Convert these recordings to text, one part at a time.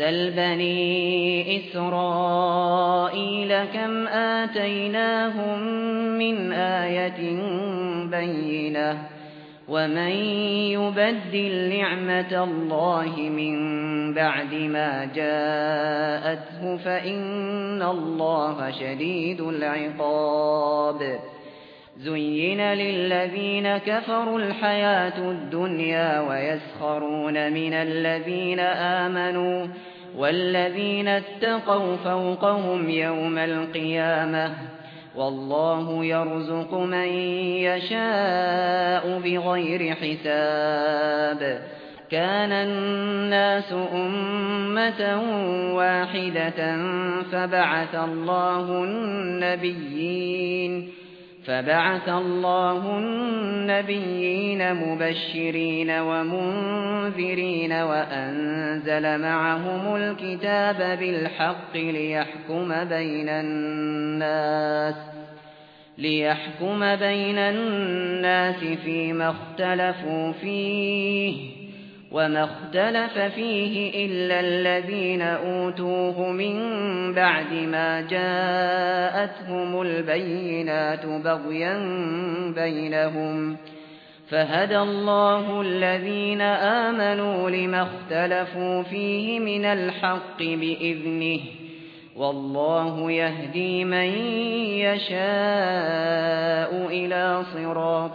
سَلْ بَنِي إِسْرَائِيلَ كَمْ آتَيْنَاهُم مِّنْ آيَةٍ بَيِّنَةٍ وَمَن يُبَدِّلْ نِعْمَةَ اللَّهِ مِن بَعْدِ مَا جَاءَتْهُ فَإِنَّ اللَّهَ شَدِيدُ الْعِقَابِ زُيِّنَ لِلَّذِينَ كَفَرُوا الْحَيَاةُ الدُّنْيَا وَيَسْخَرُونَ مِنَ الَّذِينَ آمَنُوا وَالَّذِينَ اتَّقَوْا فَوْقَهُمْ يَوْمَ الْقِيَامَةِ وَاللَّهُ يَرْزُقُ مَن يَشَاءُ بِغَيْرِ حِسَابٍ كَانَ النَّاسُ أُمَّةً وَاحِدَةً فبعث الله النبيين مبشرين ومنذرين وأنزل معهم الكتاب بالحق ليحكم بين الناس فيما اختلفوا فيه وما اختلف فيه إلا الذين أوتوه من بعد ما جاءتهم البينات بغيا بينهم فهدى الله الذين آمنوا لما اختلفوا فيه من الحق بإذنه والله يهدي من يشاء إلى صراط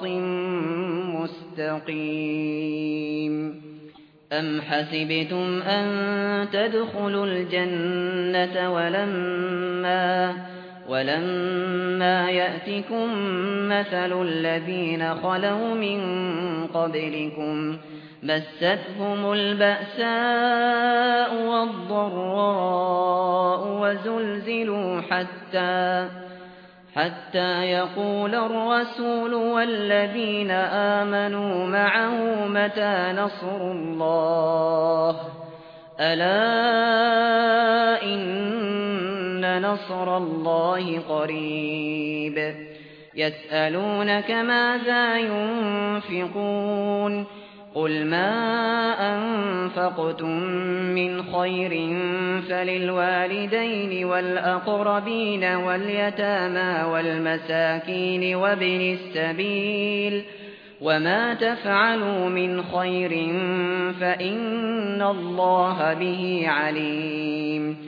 مستقيم أَمْ حَسِبْتُمْ أَن تَدْخُلُوا الْجَنَّةَ وَلَمَّا يَأْتِكُم مَّثَلُ الَّذِينَ خَلَوْا مِن قَبْلِكُم مَّسَّتْهُمُ الْبَأْسَاءُ وَالضَّرَّاءُ وَزُلْزِلُوا حتى يقول الرسول والذين آمنوا معه متى نصر الله ألا إن نصر الله قريب يسألونك ماذا ينفقون قل ما أنفقتم من خير فللوالدين والأقربين واليتامى والمساكين وابن السبيل وما تفعلوا من خير فإن الله به عليم